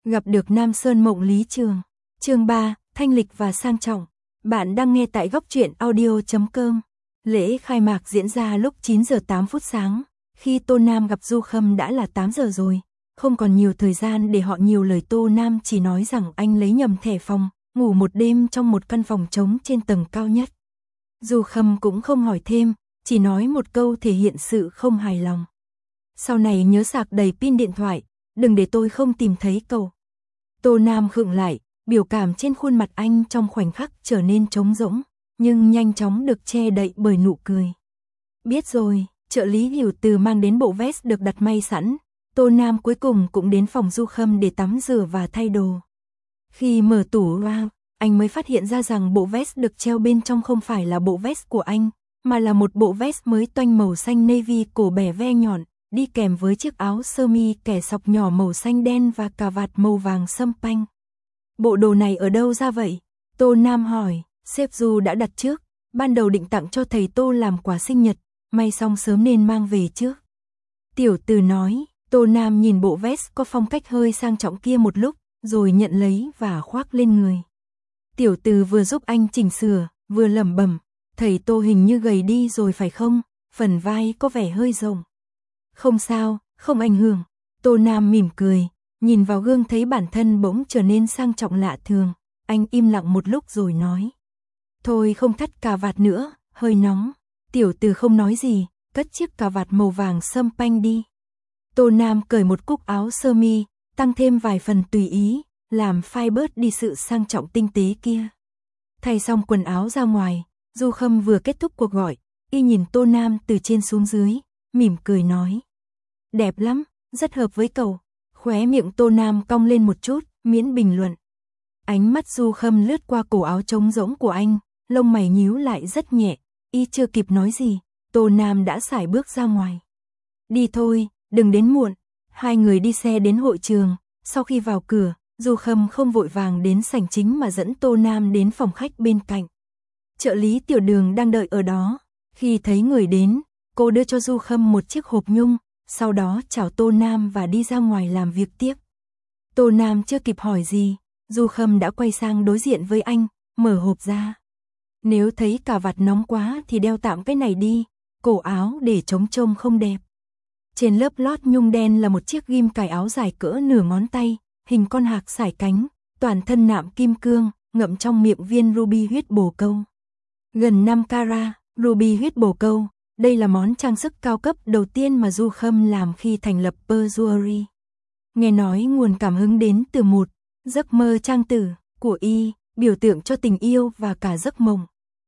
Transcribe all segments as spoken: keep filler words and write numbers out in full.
Gặp được Nam Sơn Mộng Lý Trường. Chương ba, thanh lịch và sang trọng. Bạn đang nghe tại góc truyện audio chấm com. Lễ khai mạc diễn ra lúc chín giờ tám phút sáng. Khi Tô Nam gặp Du Khâm đã là tám giờ rồi. Không còn nhiều thời gian để họ nhiều lời, Tô Nam chỉ nói rằng anh lấy nhầm thẻ phòng, ngủ một đêm trong một căn phòng trống trên tầng cao nhất. Du Khâm cũng không hỏi thêm, chỉ nói một câu thể hiện sự không hài lòng. Sau này nhớ sạc đầy pin điện thoại, đừng để tôi không tìm thấy cậu. Tô Nam khựng lại, biểu cảm trên khuôn mặt anh trong khoảnh khắc trở nên trống rỗng, nhưng nhanh chóng được che đậy bởi nụ cười. Biết rồi, trợ lý Hiểu Từ mang đến bộ vest được đặt may sẵn. Tô Nam cuối cùng cũng đến phòng Du Khâm để tắm rửa và thay đồ. Khi mở tủ ra, anh mới phát hiện ra rằng bộ vest được treo bên trong không phải là bộ vest của anh, mà là một bộ vest mới toanh màu xanh navy cổ bẻ ve nhọn, đi kèm với chiếc áo sơ mi kẻ sọc nhỏ màu xanh đen và cà vạt màu vàng sâm panh. Bộ đồ này ở đâu ra vậy? Tô Nam hỏi. Sếp Du đã đặt trước, ban đầu định tặng cho thầy Tô làm quà sinh nhật, may xong sớm nên mang về trước. Tiểu Từ nói. Tô Nam nhìn bộ vest có phong cách hơi sang trọng kia một lúc, rồi nhận lấy và khoác lên người. Tiểu Từ vừa giúp anh chỉnh sửa, vừa lẩm bẩm, thầy Tô hình như gầy đi rồi phải không? Phần vai có vẻ hơi rộng. Không sao, không ảnh hưởng. Tô Nam mỉm cười, nhìn vào gương thấy bản thân bỗng trở nên sang trọng lạ thường. Anh im lặng một lúc rồi nói. Thôi không thắt cà vạt nữa, hơi nóng. Tiểu Từ không nói gì, cất chiếc cà vạt màu vàng sâm panh đi. Tô Nam cởi một cúc áo sơ mi, tăng thêm vài phần tùy ý, làm phai bớt đi sự sang trọng tinh tế kia. Thay xong quần áo ra ngoài, Du Khâm vừa kết thúc cuộc gọi, y nhìn Tô Nam từ trên xuống dưới, mỉm cười nói. Đẹp lắm, rất hợp với cậu. Khóe miệng Tô Nam cong lên một chút, miễn bình luận. Ánh mắt Du Khâm lướt qua cổ áo trống rỗng của anh, lông mày nhíu lại rất nhẹ, y chưa kịp nói gì, Tô Nam đã sải bước ra ngoài. Đi thôi, đừng đến muộn. Hai người đi xe đến hội trường, sau khi vào cửa, Du Khâm không vội vàng đến sảnh chính mà dẫn Tô Nam đến phòng khách bên cạnh. Trợ lý Tiểu Đường đang đợi ở đó, khi thấy người đến, cô đưa cho Du Khâm một chiếc hộp nhung, sau đó chào Tô Nam và đi ra ngoài làm việc tiếp. Tô Nam chưa kịp hỏi gì, Du Khâm đã quay sang đối diện với anh, mở hộp ra. Nếu thấy cà vạt nóng quá thì đeo tạm cái này đi, cổ áo để chống trông không đẹp. Trên lớp lót nhung đen là một chiếc ghim cài áo dài cỡ nửa ngón tay, hình con hạc sải cánh, toàn thân nạm kim cương, ngậm trong miệng viên ruby huyết bồ câu. Gần năm carat, ruby huyết bồ câu, đây là món trang sức cao cấp đầu tiên mà Du Khâm làm khi thành lập Pearl Jewelry. Nghe nói nguồn cảm hứng đến từ một giấc mơ trang tử của y, biểu tượng cho tình yêu và cả giấc mộng.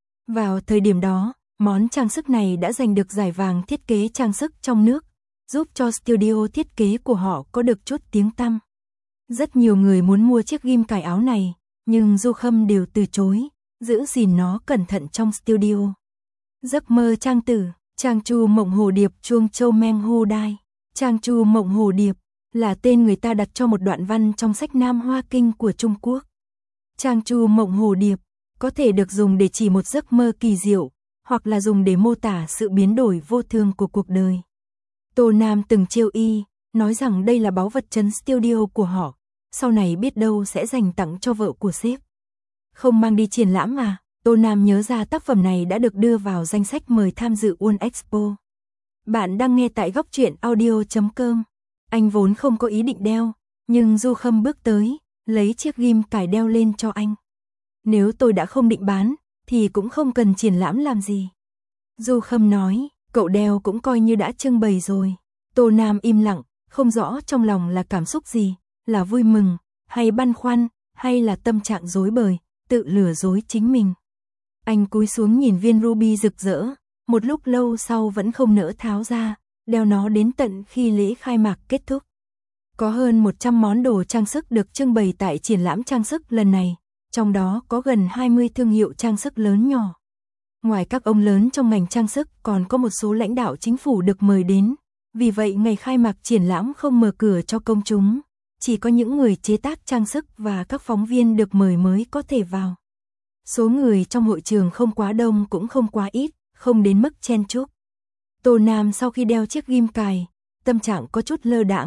Vào thời điểm đó, món trang sức này đã giành được giải vàng thiết kế trang sức trong nước, giúp cho studio thiết kế của họ có được chút tiếng tăm. Rất nhiều người muốn mua chiếc ghim cài áo này, nhưng Du Khâm đều từ chối, giữ gìn nó cẩn thận trong studio. Giấc mơ trang tử, Trang Chu Mộng Hồ Điệp Chuông Châu Meng Hô Đai. Trang Chu Mộng Hồ Điệp là tên người ta đặt cho một đoạn văn trong sách Nam Hoa Kinh của Trung Quốc. Trang Chu Mộng Hồ Điệp có thể được dùng để chỉ một giấc mơ kỳ diệu, hoặc là dùng để mô tả sự biến đổi vô thường của cuộc đời. Tô Nam từng trêu y, nói rằng đây là báu vật trấn studio của họ, sau này biết đâu sẽ dành tặng cho vợ của sếp. Không mang đi triển lãm à? Tô Nam nhớ ra tác phẩm này đã được đưa vào danh sách mời tham dự World Expo. Bạn đang nghe tại góc truyện audio chấm com. Anh vốn không có ý định đeo, nhưng Du Khâm bước tới, lấy chiếc ghim cài đeo lên cho anh. Nếu tôi đã không định bán, thì cũng không cần triển lãm làm gì. Du Khâm nói, cậu đeo cũng coi như đã trưng bày rồi. Tô Nam im lặng, không rõ trong lòng là cảm xúc gì, là vui mừng, hay băn khoăn, hay là tâm trạng rối bời, tự lừa dối chính mình. Anh cúi xuống nhìn viên ruby rực rỡ, một lúc lâu sau vẫn không nỡ tháo ra, đeo nó đến tận khi lễ khai mạc kết thúc. Có hơn một trăm món đồ trang sức được trưng bày tại triển lãm trang sức lần này, trong đó có gần hai mươi thương hiệu trang sức lớn nhỏ. Ngoài các ông lớn trong ngành trang sức còn có một số lãnh đạo chính phủ được mời đến, vì vậy ngày khai mạc triển lãm không mở cửa cho công chúng, chỉ có những người chế tác trang sức và các phóng viên được mời mới có thể vào. Số người trong hội trường không quá đông cũng không quá ít, không đến mức chen chúc. Tô Nam sau khi đeo chiếc ghim cài, tâm trạng có chút lơ đãng,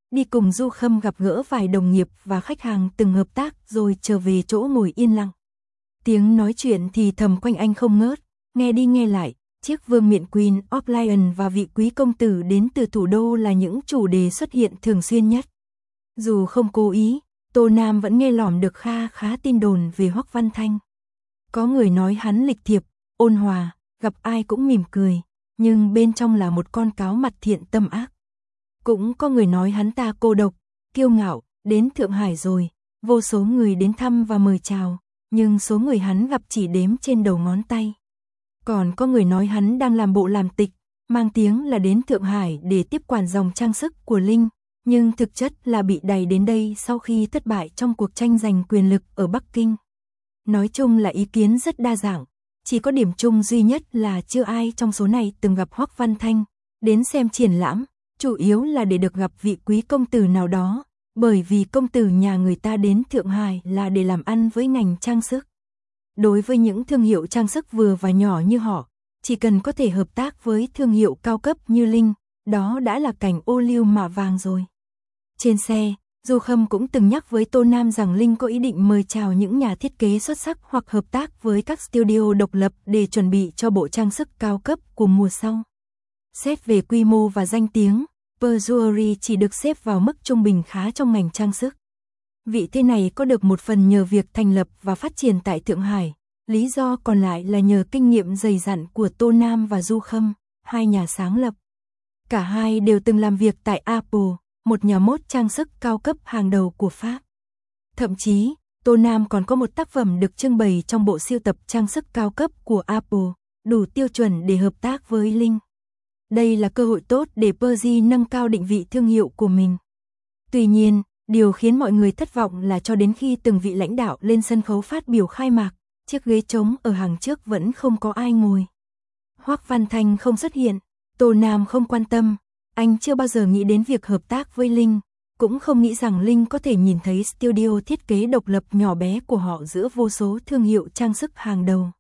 đi cùng Du Khâm gặp gỡ vài đồng nghiệp và khách hàng từng hợp tác rồi trở về chỗ ngồi yên lặng. Tiếng nói chuyện thì thầm quanh anh không ngớt, nghe đi nghe lại, chiếc vương miện Queen of Lion và vị quý công tử đến từ thủ đô là những chủ đề xuất hiện thường xuyên nhất. Dù không cố ý, Tô Nam vẫn nghe lỏm được kha khá tin đồn về Hoắc Văn Thanh. Có người nói hắn lịch thiệp, ôn hòa, gặp ai cũng mỉm cười, nhưng bên trong là một con cáo mặt thiện tâm ác. Cũng có người nói hắn ta cô độc, kiêu ngạo, đến Thượng Hải rồi, vô số người đến thăm và mời chào, nhưng số người hắn gặp chỉ đếm trên đầu ngón tay. Còn có người nói hắn đang làm bộ làm tịch, mang tiếng là đến Thượng Hải để tiếp quản dòng trang sức của Linh, nhưng thực chất là bị đày đến đây sau khi thất bại trong cuộc tranh giành quyền lực ở Bắc Kinh. Nói chung là ý kiến rất đa dạng, chỉ có điểm chung duy nhất là chưa ai trong số này từng gặp Hoắc Văn Thanh, đến xem triển lãm, chủ yếu là để được gặp vị quý công tử nào đó, bởi vì công tử nhà người ta đến Thượng Hải là để làm ăn với ngành trang sức. Đối với những thương hiệu trang sức vừa và nhỏ như họ, chỉ cần có thể hợp tác với thương hiệu cao cấp như Linh, đó đã là cảnh ô liu mạ vàng rồi. Trên xe, Du Khâm cũng từng nhắc với Tô Nam rằng Linh có ý định mời chào những nhà thiết kế xuất sắc hoặc hợp tác với các studio độc lập để chuẩn bị cho bộ trang sức cao cấp của mùa sau. Xét về quy mô và danh tiếng, Pearl Jewelry chỉ được xếp vào mức trung bình khá trong ngành trang sức. Vị thế này có được một phần nhờ việc thành lập và phát triển tại Thượng Hải, lý do còn lại là nhờ kinh nghiệm dày dặn của Tô Nam và Du Khâm, hai nhà sáng lập. Cả hai đều từng làm việc tại Apple, một nhà mốt trang sức cao cấp hàng đầu của Pháp. Thậm chí, Tô Nam còn có một tác phẩm được trưng bày trong bộ sưu tập trang sức cao cấp của Apple, đủ tiêu chuẩn để hợp tác với Linh. Đây là cơ hội tốt để Perry nâng cao định vị thương hiệu của mình. Tuy nhiên, điều khiến mọi người thất vọng là cho đến khi từng vị lãnh đạo lên sân khấu phát biểu khai mạc, chiếc ghế trống ở hàng trước vẫn không có ai ngồi. Hoắc Văn Thanh không xuất hiện, Tô Nam không quan tâm, anh chưa bao giờ nghĩ đến việc hợp tác với Linh, cũng không nghĩ rằng Linh có thể nhìn thấy studio thiết kế độc lập nhỏ bé của họ giữa vô số thương hiệu trang sức hàng đầu.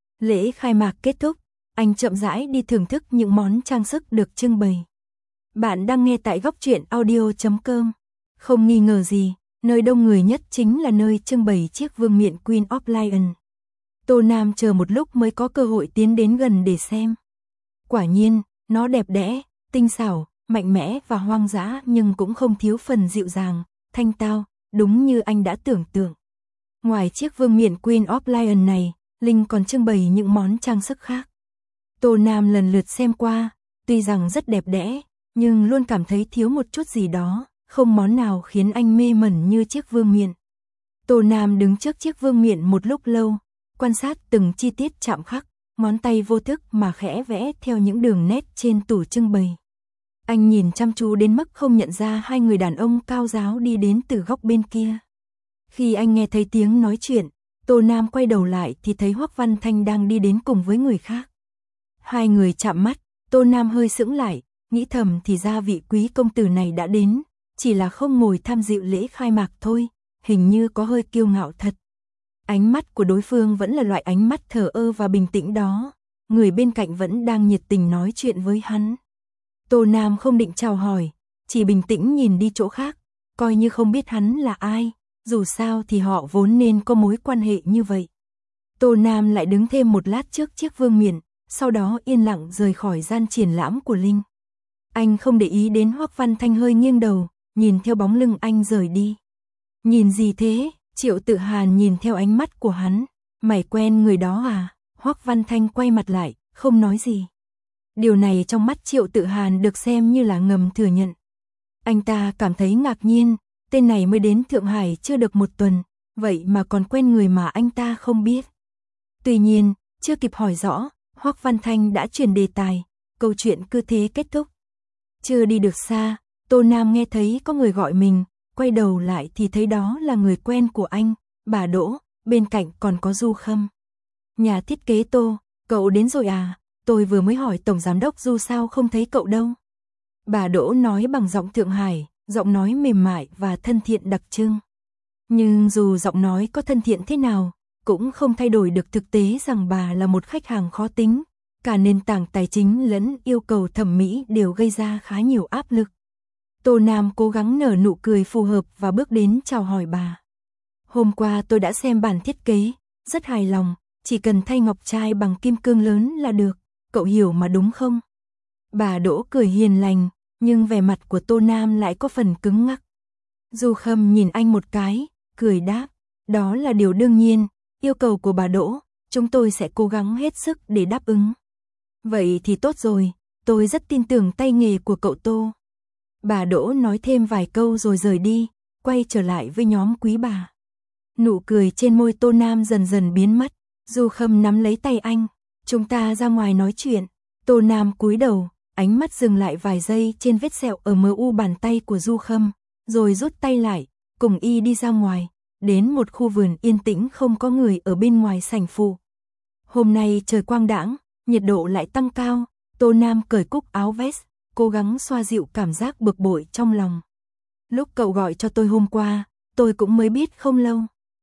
Lễ khai mạc kết thúc, anh chậm rãi đi thưởng thức những món trang sức được trưng bày. Bạn đang nghe tại góc truyện audio chấm com. Không nghi ngờ gì, nơi đông người nhất chính là nơi trưng bày chiếc vương miện Queen of Lion. Tô Nam chờ một lúc mới có cơ hội tiến đến gần để xem. Quả nhiên, nó đẹp đẽ, tinh xảo, mạnh mẽ và hoang dã nhưng cũng không thiếu phần dịu dàng, thanh tao, đúng như anh đã tưởng tượng. Ngoài chiếc vương miện Queen of Lion này, Linh còn trưng bày những món trang sức khác. Tô Nam lần lượt xem qua, tuy rằng rất đẹp đẽ, nhưng luôn cảm thấy thiếu một chút gì đó, không món nào khiến anh mê mẩn như chiếc vương miện. Tô Nam đứng trước chiếc vương miện một lúc lâu, quan sát từng chi tiết chạm khắc, ngón tay vô thức mà khẽ vẽ theo những đường nét trên tủ trưng bày. Anh nhìn chăm chú đến mức không nhận ra hai người đàn ông cao ráo đi đến từ góc bên kia. Khi anh nghe thấy tiếng nói chuyện, Tô Nam quay đầu lại thì thấy Hoắc Văn Thanh đang đi đến cùng với người khác. Hai người chạm mắt, Tô Nam hơi sững lại, nghĩ thầm thì ra vị quý công tử này đã đến, chỉ là không ngồi tham dự lễ khai mạc thôi, hình như có hơi kiêu ngạo thật. Ánh mắt của đối phương vẫn là loại ánh mắt thờ ơ và bình tĩnh đó, người bên cạnh vẫn đang nhiệt tình nói chuyện với hắn. Tô Nam không định chào hỏi, chỉ bình tĩnh nhìn đi chỗ khác, coi như không biết hắn là ai, dù sao thì họ vốn nên có mối quan hệ như vậy. Tô Nam lại đứng thêm một lát trước chiếc vương miện, sau đó yên lặng rời khỏi gian triển lãm của Linh. Anh không để ý đến Hoắc Văn Thanh hơi nghiêng đầu, nhìn theo bóng lưng anh rời đi. Nhìn gì thế? Triệu Tự Hàn nhìn theo ánh mắt của hắn. Mày quen người đó à? Hoắc Văn Thanh quay mặt lại, không nói gì. Điều này trong mắt Triệu Tự Hàn được xem như là ngầm thừa nhận. Anh ta cảm thấy ngạc nhiên, tên này mới đến Thượng Hải chưa được một tuần, vậy mà còn quen người mà anh ta không biết. Tuy nhiên, chưa kịp hỏi rõ, Hoắc Văn Thanh đã chuyển đề tài, câu chuyện cứ thế kết thúc. Chưa đi được xa, Tô Nam nghe thấy có người gọi mình, quay đầu lại thì thấy đó là người quen của anh, bà Đỗ, bên cạnh còn có Du Khâm. Nhà thiết kế Tô, cậu đến rồi à? Tôi vừa mới hỏi Tổng Giám đốc Du sao không thấy cậu đâu. Bà Đỗ nói bằng giọng Thượng Hải, giọng nói mềm mại và thân thiện đặc trưng. Nhưng dù giọng nói có thân thiện thế nào, cũng không thay đổi được thực tế rằng bà là một khách hàng khó tính. Cả nền tảng tài chính lẫn yêu cầu thẩm mỹ đều gây ra khá nhiều áp lực. Tô Nam cố gắng nở nụ cười phù hợp và bước đến chào hỏi bà. Hôm qua tôi đã xem bản thiết kế, rất hài lòng, chỉ cần thay ngọc trai bằng kim cương lớn là được, cậu hiểu mà đúng không? Bà Đỗ cười hiền lành, nhưng vẻ mặt của Tô Nam lại có phần cứng ngắc. Du Khâm nhìn anh một cái, cười đáp, đó là điều đương nhiên, yêu cầu của bà Đỗ, chúng tôi sẽ cố gắng hết sức để đáp ứng. Vậy thì tốt rồi, tôi rất tin tưởng tay nghề của cậu Tô. Bà Đỗ nói thêm vài câu rồi rời đi, quay trở lại với nhóm quý bà. Nụ cười trên môi Tô Nam dần dần biến mất, Du Khâm nắm lấy tay anh, chúng ta ra ngoài nói chuyện. Tô Nam cúi đầu, ánh mắt dừng lại vài giây trên vết sẹo ở mờ u bàn tay của Du Khâm, rồi rút tay lại, cùng y đi ra ngoài, đến một khu vườn yên tĩnh không có người ở bên ngoài sảnh phụ. Hôm nay trời quang đãng, nhiệt độ lại tăng cao, Tô Nam cởi cúc áo vest, cố gắng xoa dịu cảm giác bực bội trong lòng. Lúc cậu gọi cho tôi hôm qua, tôi cũng mới biết không lâu.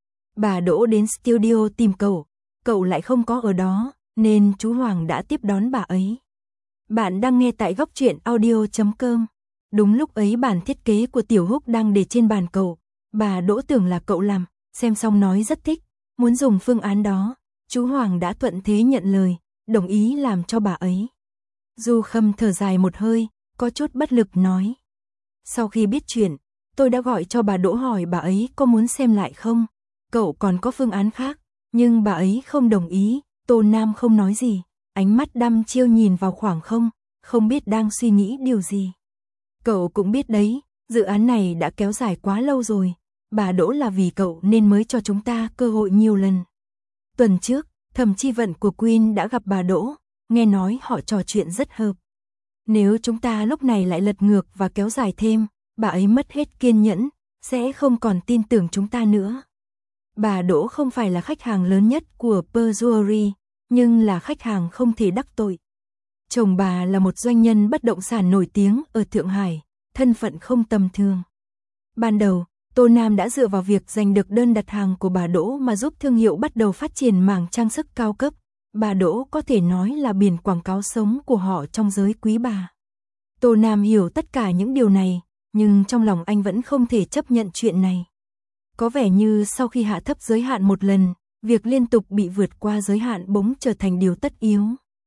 Bà Đỗ đến studio tìm cậu, cậu lại không có ở đó, nên chú Hoàng đã tiếp đón bà ấy. Bạn đang nghe tại góc truyện audio chấm com. Đúng lúc ấy bản thiết kế của Tiểu Húc đang để trên bàn cậu, bà Đỗ tưởng là cậu làm, xem xong nói rất thích, muốn dùng phương án đó. Chú Hoàng đã thuận thế nhận lời, đồng ý làm cho bà ấy. Du Khâm thở dài một hơi, có chút bất lực nói. Sau khi biết chuyện, tôi đã gọi cho bà Đỗ hỏi bà ấy có muốn xem lại không. Cậu còn có phương án khác, nhưng bà ấy không đồng ý. Tô Nam không nói gì, ánh mắt đăm chiêu nhìn vào khoảng không, không biết đang suy nghĩ điều gì. Cậu cũng biết đấy, dự án này đã kéo dài quá lâu rồi, bà Đỗ là vì cậu nên mới cho chúng ta cơ hội nhiều lần. Tuần trước, Thẩm Chi Vận của Queen đã gặp bà Đỗ, nghe nói họ trò chuyện rất hợp. Nếu chúng ta lúc này lại lật ngược và kéo dài thêm, bà ấy mất hết kiên nhẫn, sẽ không còn tin tưởng chúng ta nữa. Bà Đỗ không phải là khách hàng lớn nhất của Pearl Jewelry, nhưng là khách hàng không thể đắc tội. Chồng bà là một doanh nhân bất động sản nổi tiếng ở Thượng Hải, thân phận không tầm thường. Ban đầu, Tô Nam đã dựa vào việc giành được đơn đặt hàng của bà Đỗ mà giúp thương hiệu bắt đầu phát triển mảng trang sức cao cấp. Bà Đỗ có thể nói là biển quảng cáo sống của họ trong giới quý bà. Tô Nam hiểu tất cả những điều này, nhưng trong lòng anh vẫn không thể chấp nhận chuyện này. Có vẻ như sau khi hạ thấp giới hạn một lần, việc liên tục bị vượt qua giới hạn bỗng trở thành điều tất yếu.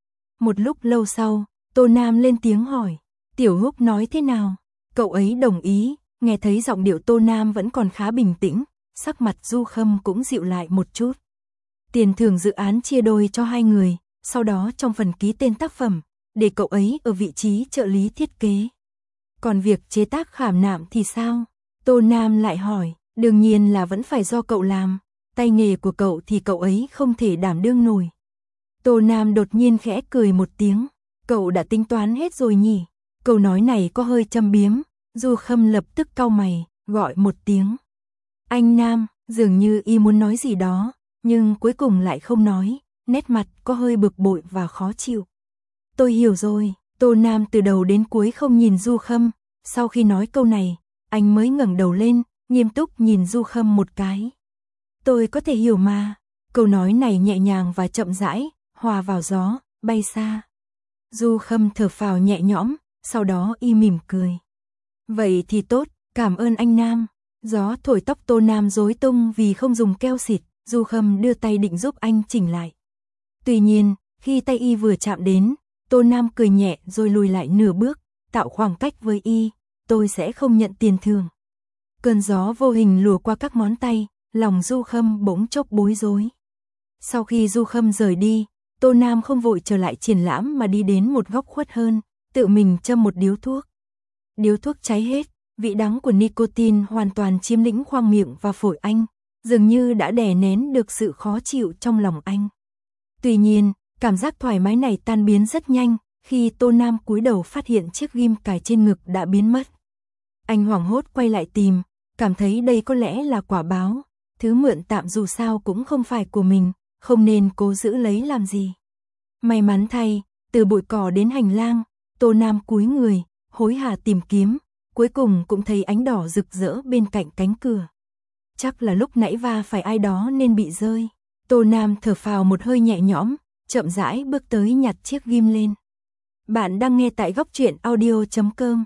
Một lúc lâu sau, Tô Nam lên tiếng hỏi, Tiểu Húc nói thế nào? Cậu ấy đồng ý, nghe thấy giọng điệu Tô Nam vẫn còn khá bình tĩnh, sắc mặt Du Khâm cũng dịu lại một chút. Tiền thưởng dự án chia đôi cho hai người, sau đó trong phần ký tên tác phẩm, để cậu ấy ở vị trí trợ lý thiết kế. Còn việc chế tác khảm nạm thì sao? Tô Nam lại hỏi, đương nhiên là vẫn phải do cậu làm, tay nghề của cậu thì cậu ấy không thể đảm đương nổi. Tô Nam đột nhiên khẽ cười một tiếng, cậu đã tính toán hết rồi nhỉ? Câu nói này có hơi châm biếm, Du Khâm lập tức cau mày, gọi một tiếng. Anh Nam, dường như y muốn nói gì đó, nhưng cuối cùng lại không nói, nét mặt có hơi bực bội và khó chịu. Tôi hiểu rồi, Tô Nam từ đầu đến cuối không nhìn Du Khâm, sau khi nói câu này, anh mới ngẩng đầu lên, nghiêm túc nhìn Du Khâm một cái. Tôi có thể hiểu mà, câu nói này nhẹ nhàng và chậm rãi, hòa vào gió, bay xa. Du Khâm thở phào nhẹ nhõm, sau đó y mỉm cười. Vậy thì tốt, cảm ơn anh Nam. Gió thổi tóc Tô Nam rối tung vì không dùng keo xịt, Du Khâm đưa tay định giúp anh chỉnh lại. Tuy nhiên, khi tay y vừa chạm đến, Tô Nam cười nhẹ rồi lùi lại nửa bước, tạo khoảng cách với y, tôi sẽ không nhận tiền thưởng. Cơn gió vô hình lùa qua các ngón tay, lòng Du Khâm bỗng chốc bối rối. Sau khi Du Khâm rời đi, Tô Nam không vội trở lại triển lãm mà đi đến một góc khuất hơn, tự mình châm một điếu thuốc. Điếu thuốc cháy hết, vị đắng của nicotine hoàn toàn chiếm lĩnh khoang miệng và phổi anh, dường như đã đè nén được sự khó chịu trong lòng anh. Tuy nhiên, cảm giác thoải mái này tan biến rất nhanh, khi Tô Nam cúi đầu phát hiện chiếc ghim cài trên ngực đã biến mất. Anh hoảng hốt quay lại tìm, cảm thấy đây có lẽ là quả báo, thứ mượn tạm dù sao cũng không phải của mình, không nên cố giữ lấy làm gì. May mắn thay, từ bụi cỏ đến hành lang, Tô Nam cúi người, hối hả tìm kiếm, cuối cùng cũng thấy ánh đỏ rực rỡ bên cạnh cánh cửa. Chắc là lúc nãy va phải ai đó nên bị rơi. Tô Nam thở phào một hơi nhẹ nhõm, chậm rãi bước tới nhặt chiếc ghim lên. Bạn đang nghe tại góc truyện audio chấm com.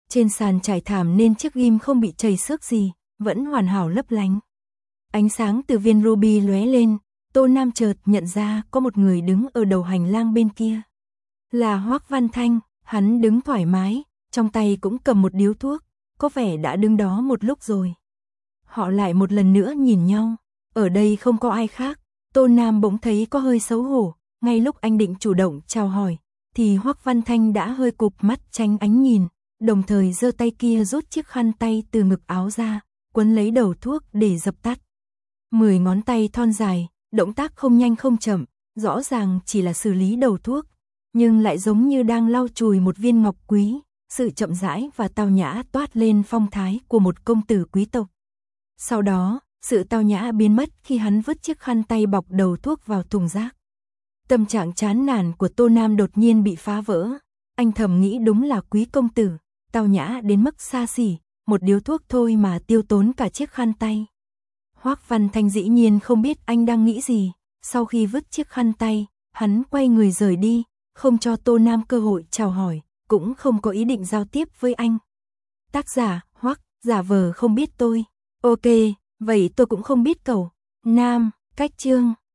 Trên sàn trải thảm nên chiếc ghim không bị chảy xước gì, vẫn hoàn hảo lấp lánh. Ánh sáng từ viên ruby lóe lên, Tô Nam chợt nhận ra có một người đứng ở đầu hành lang bên kia. Là Hoắc Văn Thanh, hắn đứng thoải mái, trong tay cũng cầm một điếu thuốc, có vẻ đã đứng đó một lúc rồi. Họ lại một lần nữa nhìn nhau, ở đây không có ai khác, Tô Nam bỗng thấy có hơi xấu hổ, ngay lúc anh định chủ động chào hỏi, thì Hoắc Văn Thanh đã hơi cụp mắt tránh ánh nhìn, đồng thời giơ tay kia rút chiếc khăn tay từ ngực áo ra, quấn lấy đầu thuốc để dập tắt. Mười ngón tay thon dài, động tác không nhanh không chậm, rõ ràng chỉ là xử lý đầu thuốc, nhưng lại giống như đang lau chùi một viên ngọc quý, sự chậm rãi và tao nhã toát lên phong thái của một công tử quý tộc. Sau đó, sự tao nhã biến mất khi hắn vứt chiếc khăn tay bọc đầu thuốc vào thùng rác. Tâm trạng chán nản của Tô Nam đột nhiên bị phá vỡ, anh thầm nghĩ đúng là quý công tử, tao nhã đến mức xa xỉ, một điếu thuốc thôi mà tiêu tốn cả chiếc khăn tay. Hoắc Văn Thanh dĩ nhiên không biết anh đang nghĩ gì, sau khi vứt chiếc khăn tay, hắn quay người rời đi, không cho Tô Nam cơ hội chào hỏi, cũng không có ý định giao tiếp với anh. Tác giả, Hoắc, giả vờ không biết tôi. Ok, vậy tôi cũng không biết cậu. Nam, cách chương